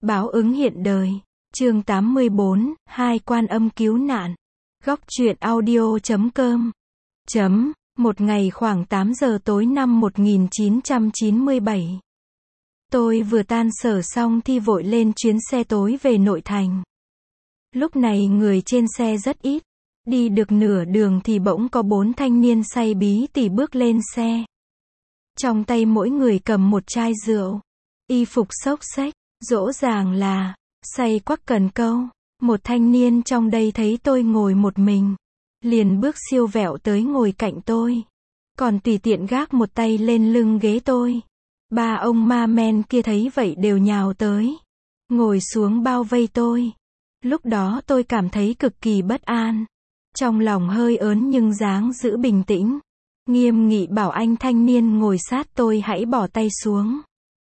Báo ứng hiện đời. Chương 84, Hai Quan Âm cứu nạn. Góc truyện audio.com. Một ngày khoảng 8 giờ tối năm 1997. Tôi vừa tan sở xong thì vội lên chuyến xe tối về nội thành. Lúc này người trên xe rất ít. Đi được nửa đường thì bỗng có 4 thanh niên say bí tỉ bước lên xe. Trong tay mỗi người cầm một chai rượu. Y phục xốc xếch, rõ ràng là say quắc cần câu. Một thanh niên trong đây thấy tôi ngồi một mình, liền bước siêu vẹo tới ngồi cạnh tôi. Còn tùy tiện gác một tay lên lưng ghế tôi. Ba ông ma men kia thấy vậy đều nhào tới, ngồi xuống bao vây tôi. Lúc đó tôi cảm thấy cực kỳ bất an. Trong lòng hơi ớn nhưng dáng giữ bình tĩnh. Nghiêm nghị bảo anh thanh niên ngồi sát tôi hãy bỏ tay xuống.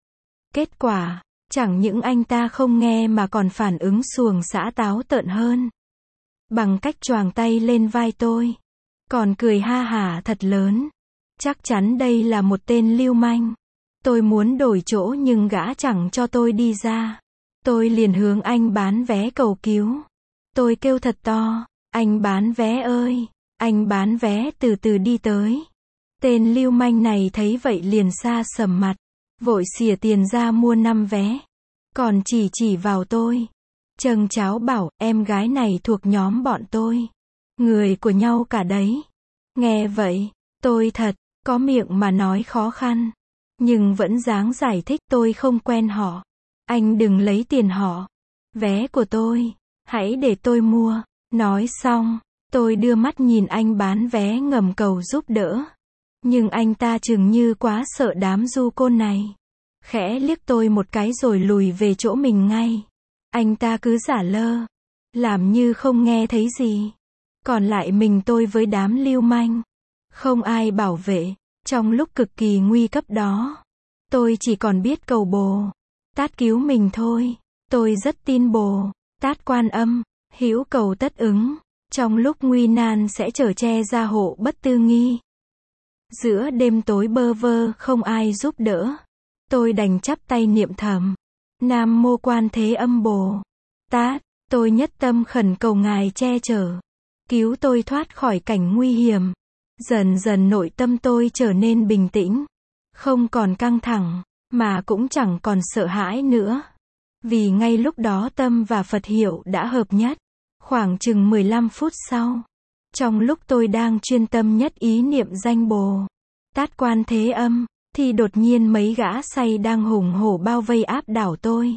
Kết quả, chẳng những anh ta không nghe mà còn phản ứng xuồng xã táo tợn hơn. Bằng cách choàng tay lên vai tôi. Còn cười ha hả thật lớn. Chắc chắn đây là một tên lưu manh. Tôi muốn đổi chỗ nhưng gã chẳng cho tôi đi ra. Tôi liền hướng anh bán vé cầu cứu. Tôi kêu thật to, anh bán vé ơi, anh bán vé từ từ đi tới. Tên lưu manh này thấy vậy liền sa sầm mặt, vội xìa tiền ra mua 5 vé. Còn chỉ vào tôi, châng cháo bảo, em gái này thuộc nhóm bọn tôi. Người của nhau cả đấy. Nghe vậy, tôi thật, có miệng mà nói khó khăn. Nhưng vẫn dáng giải thích tôi không quen họ. Anh đừng lấy tiền họ. Vé của tôi, hãy để tôi mua. Nói xong, tôi đưa mắt nhìn anh bán vé ngầm cầu giúp đỡ. Nhưng anh ta chừng như quá sợ đám du côn này. Khẽ liếc tôi một cái rồi lùi về chỗ mình ngay. Anh ta cứ giả lơ, làm như không nghe thấy gì. Còn lại mình tôi với đám lưu manh. Không ai bảo vệ. Trong lúc cực kỳ nguy cấp đó, tôi chỉ còn biết cầu Bồ Tát cứu mình thôi. Tôi rất tin Bồ Tát Quan Âm, hữu cầu tất ứng. Trong lúc nguy nan sẽ chở che gia hộ bất tư nghi. Giữa đêm tối bơ vơ không ai giúp đỡ. Tôi đành chắp tay niệm thầm. Nam Mô Quan Thế Âm Bồ Tát, tôi nhất tâm khẩn cầu Ngài che chở, cứu tôi thoát khỏi cảnh nguy hiểm. Dần dần nội tâm tôi trở nên bình tĩnh. Không còn căng thẳng, mà cũng chẳng còn sợ hãi nữa. Vì ngay lúc đó tâm và Phật hiệu đã hợp nhất. Khoảng chừng 15 phút sau, trong lúc tôi đang chuyên tâm nhất ý niệm danh Bồ Tát Quan Thế Âm, thì đột nhiên mấy gã say đang hùng hổ bao vây áp đảo tôi.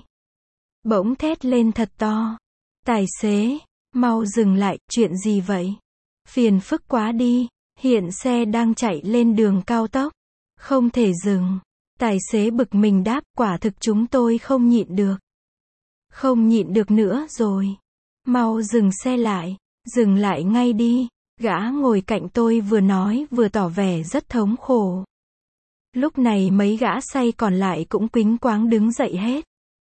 Bỗng thét lên thật to. Tài xế, mau dừng lại, chuyện gì vậy? Phiền phức quá đi, hiện xe đang chạy lên đường cao tốc. Không thể dừng. Tài xế bực mình đáp, quả thực chúng tôi không nhịn được. Không nhịn được nữa rồi. Mau dừng xe lại, dừng lại ngay đi. Gã ngồi cạnh tôi vừa nói vừa tỏ vẻ rất thống khổ. Lúc này mấy gã say còn lại cũng quính quáng đứng dậy hết.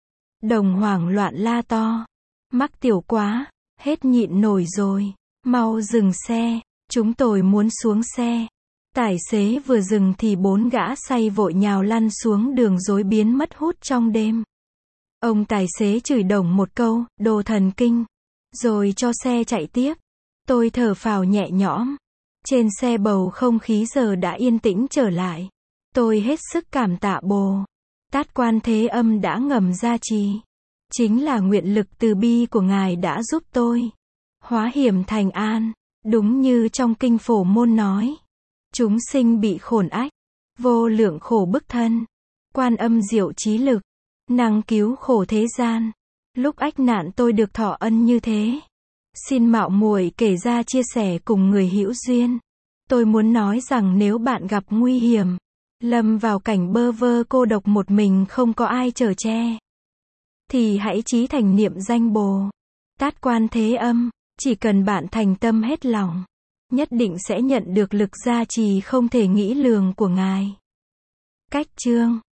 Đồng hoảng loạn la to. Mắc tiểu quá, hết nhịn nổi rồi. Mau dừng xe, chúng tôi muốn xuống xe. Tài xế vừa dừng thì 4 gã say vội nhào lăn xuống đường rối biến mất hút trong đêm. Ông tài xế chửi đồng một câu, đồ thần kinh. Rồi cho xe chạy tiếp. Tôi thở phào nhẹ nhõm. Trên xe bầu không khí giờ đã yên tĩnh trở lại. Tôi hết sức cảm tạ Bồ Tát Quan Thế Âm đã ngầm gia trì. Chính là nguyện lực từ bi của Ngài đã giúp tôi hóa hiểm thành an. Đúng như trong kinh Phổ Môn nói. Chúng sinh bị khổn ách, vô lượng khổ bức thân. Quan Âm diệu trí lực, năng cứu khổ thế gian. Lúc ách nạn tôi được thọ ân như thế. Xin mạo muội kể ra chia sẻ cùng người hữu duyên. Tôi muốn nói rằng nếu bạn gặp nguy hiểm, lâm vào cảnh bơ vơ cô độc một mình không có ai chở che, thì hãy chí thành niệm danh Bồ Tát Quan Thế Âm. Chỉ cần bạn thành tâm hết lòng, nhất định sẽ nhận được lực gia trì không thể nghĩ lường của Ngài. Cách chương